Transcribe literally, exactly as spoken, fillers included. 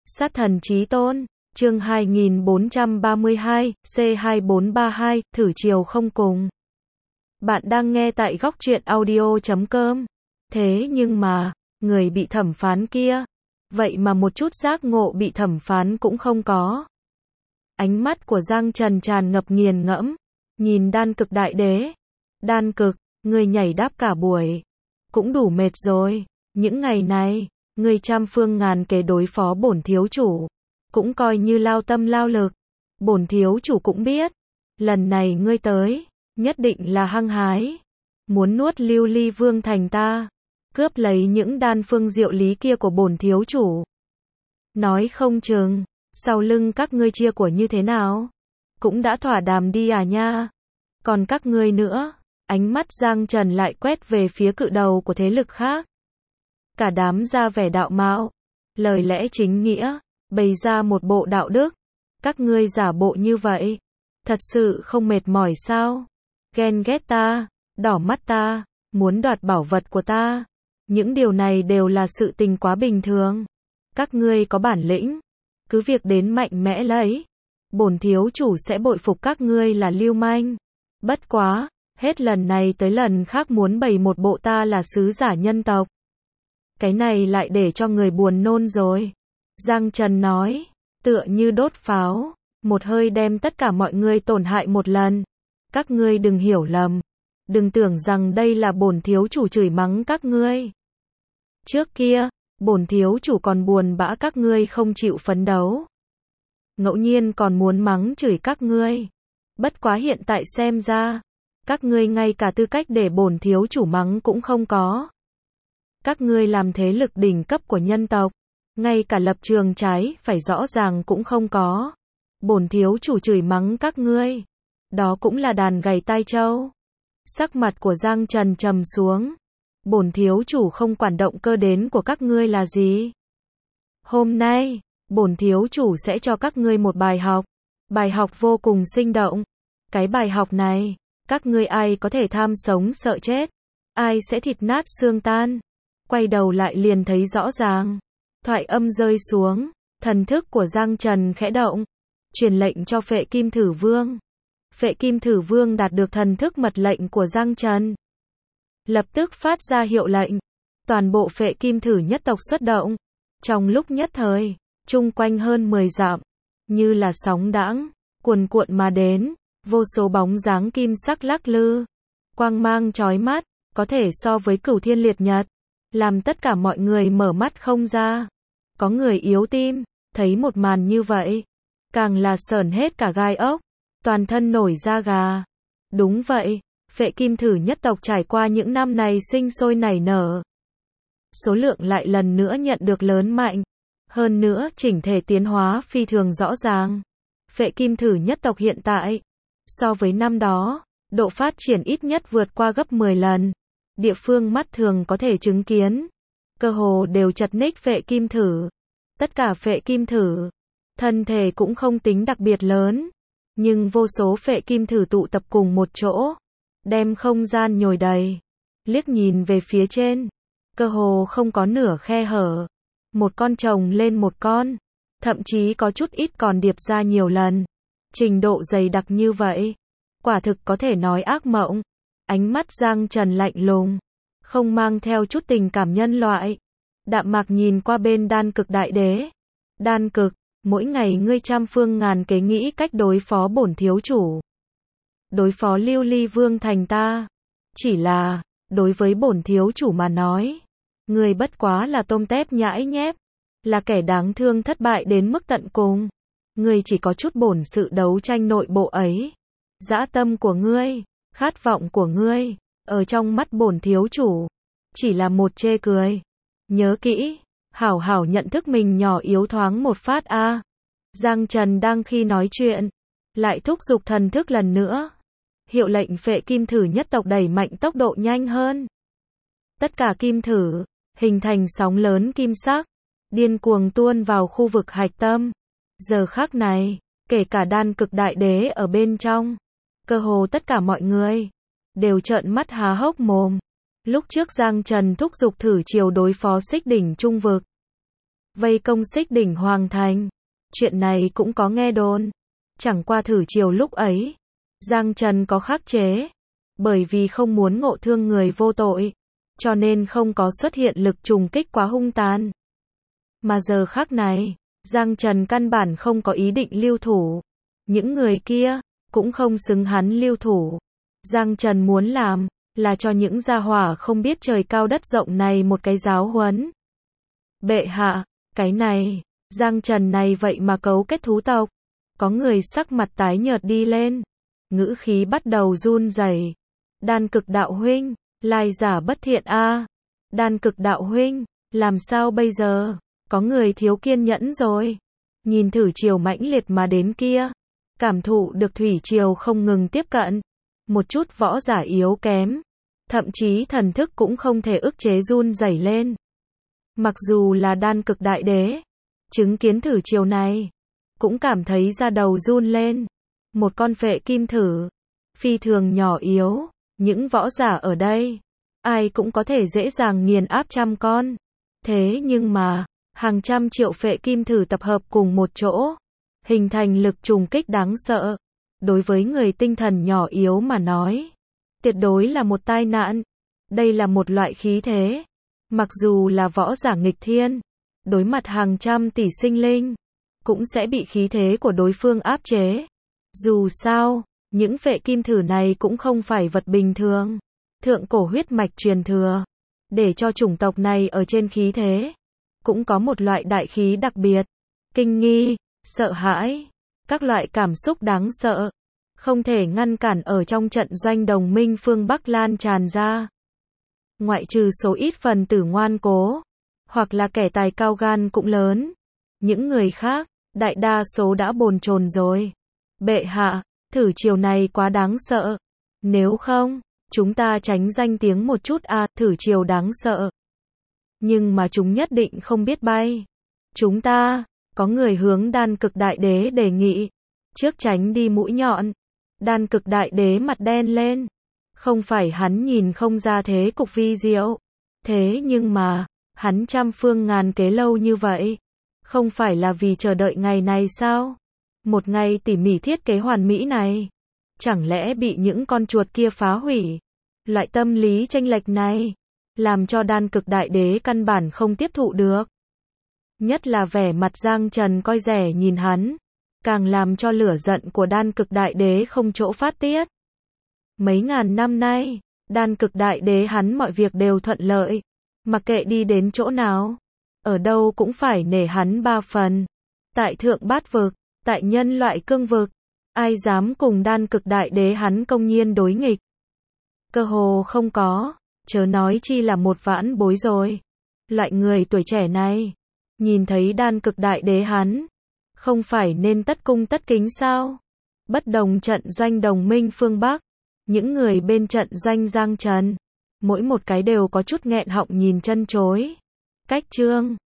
Sát thần chí tôn, chương hai nghìn bốn trăm ba mươi hai, C hai bốn ba hai, thử chiều không cùng. Bạn đang nghe tại góc truyện audio chấm com. Thế nhưng mà, người bị thẩm phán kia, vậy mà một chút giác ngộ bị thẩm phán cũng không có. Ánh mắt của Giang Trần tràn ngập nghiền ngẫm, nhìn đan cực đại đế. Đan cực, người nhảy đáp cả buổi, cũng đủ mệt rồi. Những ngày này, ngươi trăm phương ngàn kế đối phó bổn thiếu chủ, cũng coi như lao tâm lao lực. Bổn thiếu chủ cũng biết, lần này ngươi tới, nhất định là hăng hái, muốn nuốt Lưu Ly Vương thành ta, cướp lấy những đan phương diệu lý kia của bổn thiếu chủ. Nói không chừng, sau lưng các ngươi chia của như thế nào, cũng đã thỏa đàm đi à nha. Còn các ngươi nữa, ánh mắt Giang Trần lại quét về phía cự đầu của thế lực khác. Cả đám ra vẻ đạo mạo, lời lẽ chính nghĩa, bày ra một bộ đạo đức. Các ngươi giả bộ như vậy, thật sự không mệt mỏi sao? Ghen ghét ta, đỏ mắt ta, muốn đoạt bảo vật của ta. Những điều này đều là sự tình quá bình thường. Các ngươi có bản lĩnh, cứ việc đến mạnh mẽ lấy. Bổn thiếu chủ sẽ bội phục các ngươi là lưu manh. Bất quá, hết lần này tới lần khác muốn bày một bộ ta là sứ giả nhân tộc. Cái này lại để cho người buồn nôn rồi. Giang Trần nói, tựa như đốt pháo, một hơi đem tất cả mọi người tổn hại một lần. Các ngươi đừng hiểu lầm, đừng tưởng rằng đây là bổn thiếu chủ chửi mắng các ngươi. Trước kia, bổn thiếu chủ còn buồn bã các ngươi không chịu phấn đấu, ngẫu nhiên còn muốn mắng chửi các ngươi. Bất quá hiện tại xem ra, các ngươi ngay cả tư cách để bổn thiếu chủ mắng cũng không có. Các ngươi làm thế lực đỉnh cấp của nhân tộc, ngay cả lập trường trái phải rõ ràng cũng không có. Bổn thiếu chủ chửi mắng các ngươi, đó cũng là đàn gầy tai trâu. Sắc mặt của Giang Trần trầm xuống. Bổn thiếu chủ không quản động cơ đến của các ngươi là gì. Hôm nay, bổn thiếu chủ sẽ cho các ngươi một bài học. Bài học vô cùng sinh động. Cái bài học này, các ngươi ai có thể tham sống sợ chết, ai sẽ thịt nát xương tan. Quay đầu lại liền thấy rõ ràng. Thoại âm rơi xuống, thần thức của Giang Trần khẽ động, truyền lệnh cho Phệ Kim Thử Vương. Phệ Kim Thử Vương đạt được thần thức mật lệnh của Giang Trần, lập tức phát ra hiệu lệnh. Toàn bộ Phệ Kim Thử nhất tộc xuất động. Trong lúc nhất thời, chung quanh hơn mười dặm, như là sóng đãng, cuồn cuộn mà đến, vô số bóng dáng kim sắc lắc lư, quang mang chói mắt, có thể so với cửu thiên liệt nhật, làm tất cả mọi người mở mắt không ra. Có người yếu tim, thấy một màn như vậy, càng là sởn hết cả gai ốc, toàn thân nổi da gà. Đúng vậy, Phệ Kim Thử nhất tộc trải qua những năm này sinh sôi nảy nở, số lượng lại lần nữa nhận được lớn mạnh, hơn nữa chỉnh thể tiến hóa phi thường rõ ràng. Phệ Kim Thử nhất tộc hiện tại, so với năm đó, độ phát triển ít nhất vượt qua gấp mười lần. Địa phương mắt thường có thể chứng kiến, cơ hồ đều chật ních Phệ Kim Thử. Tất cả Phệ Kim Thử, thân thể cũng không tính đặc biệt lớn, nhưng vô số Phệ Kim Thử tụ tập cùng một chỗ, đem không gian nhồi đầy. Liếc nhìn về phía trên, cơ hồ không có nửa khe hở. Một con chồng lên một con, thậm chí có chút ít còn điệp ra nhiều lần. Trình độ dày đặc như vậy, quả thực có thể nói ác mộng. Ánh mắt Giang Trần lạnh lùng, không mang theo chút tình cảm nhân loại. Đạm mạc nhìn qua bên đan cực đại đế. Đan cực, mỗi ngày ngươi trăm phương ngàn kế nghĩ cách đối phó bổn thiếu chủ, đối phó Lưu Ly Vương thành ta. Chỉ là, đối với bổn thiếu chủ mà nói, ngươi bất quá là tôm tép nhãi nhép, là kẻ đáng thương thất bại đến mức tận cùng. Ngươi chỉ có chút bổn sự đấu tranh nội bộ ấy. Dã tâm của ngươi, khát vọng của ngươi, ở trong mắt bổn thiếu chủ, chỉ là một chê cười. Nhớ kỹ, hảo hảo nhận thức mình nhỏ yếu thoáng một phát a. À. Giang Trần đang khi nói chuyện, lại thúc giục thần thức lần nữa. Hiệu lệnh Phệ Kim Thử nhất tộc đẩy mạnh tốc độ nhanh hơn. Tất cả kim thử, hình thành sóng lớn kim sắc, điên cuồng tuôn vào khu vực hạch tâm. Giờ khắc này, kể cả đan cực đại đế ở bên trong, cơ hồ tất cả mọi người đều trợn mắt há hốc mồm. Lúc trước Giang Trần thúc giục thử chiều đối phó Xích Đỉnh Trung Vực, vây công Xích Đỉnh Hoàng Thành. Chuyện này cũng có nghe đồn. Chẳng qua thử chiều lúc ấy, Giang Trần có khắc chế, bởi vì không muốn ngộ thương người vô tội, cho nên không có xuất hiện lực trùng kích quá hung tàn. Mà giờ khắc này, Giang Trần căn bản không có ý định lưu thủ. Những người kia, cũng không xứng hắn lưu thủ. Giang Trần muốn làm, là cho những gia hỏa không biết trời cao đất rộng này một cái giáo huấn. Bệ hạ, cái này, Giang Trần này vậy mà cấu kết thú tộc. Có người sắc mặt tái nhợt đi lên, ngữ khí bắt đầu run rẩy. Đan Cực đạo huynh, lai giả bất thiện a. À. Đan Cực đạo huynh, làm sao bây giờ? Có người thiếu kiên nhẫn rồi. Nhìn thử chiều mãnh liệt mà đến kia, cảm thụ được thủy triều không ngừng tiếp cận, một chút võ giả yếu kém, thậm chí thần thức cũng không thể ức chế run rẩy lên. Mặc dù là Đan Cực đại đế, chứng kiến thử chiều này, cũng cảm thấy da đầu run lên. Một con phệ kim thử, phi thường nhỏ yếu, những võ giả ở đây, ai cũng có thể dễ dàng nghiền áp trăm con. Thế nhưng mà, hàng trăm triệu phệ kim thử tập hợp cùng một chỗ, hình thành lực trùng kích đáng sợ. Đối với người tinh thần nhỏ yếu mà nói, tuyệt đối là một tai nạn. Đây là một loại khí thế. Mặc dù là võ giả nghịch thiên, đối mặt hàng trăm tỷ sinh linh, cũng sẽ bị khí thế của đối phương áp chế. Dù sao, những phệ kim thử này cũng không phải vật bình thường. Thượng cổ huyết mạch truyền thừa, để cho chủng tộc này ở trên khí thế, cũng có một loại đại khí đặc biệt. Kinh nghi, sợ hãi, các loại cảm xúc đáng sợ, không thể ngăn cản ở trong trận doanh đồng minh phương Bắc lan tràn ra. Ngoại trừ số ít phần tử ngoan cố, hoặc là kẻ tài cao gan cũng lớn. Những người khác, đại đa số đã bồn chồn rồi. Bệ hạ, thử chiều này quá đáng sợ. Nếu không, chúng ta tránh danh tiếng một chút à, thử chiều đáng sợ. Nhưng mà chúng nhất định không biết bay. Chúng ta, có người hướng Đan Cực đại đế đề nghị. Trước tránh đi mũi nhọn. Đan Cực đại đế mặt đen lên. Không phải hắn nhìn không ra thế cục vi diệu. Thế nhưng mà, hắn trăm phương ngàn kế lâu như vậy. Không phải là vì chờ đợi ngày này sao? Một ngày tỉ mỉ thiết kế hoàn mỹ này. Chẳng lẽ bị những con chuột kia phá hủy? Loại tâm lý chênh lệch này, làm cho Đan Cực đại đế căn bản không tiếp thụ được. Nhất là vẻ mặt Giang Trần coi rẻ nhìn hắn, càng làm cho lửa giận của Đan Cực đại đế không chỗ phát tiết. Mấy ngàn năm nay, Đan Cực đại đế hắn mọi việc đều thuận lợi, mặc kệ đi đến chỗ nào, ở đâu cũng phải nể hắn ba phần. Tại thượng bát vực, tại nhân loại cương vực, ai dám cùng Đan Cực đại đế hắn công nhiên đối nghịch. Cơ hồ không có, chớ nói chi là một vãn bối rồi. Loại người tuổi trẻ này, nhìn thấy Đan Cực đại đế hắn, không phải nên tất cung tất kính sao? Bất đồng trận doanh đồng minh phương Bắc, những người bên trận doanh Giang Trần, mỗi một cái đều có chút nghẹn họng nhìn chân chối. Cách chương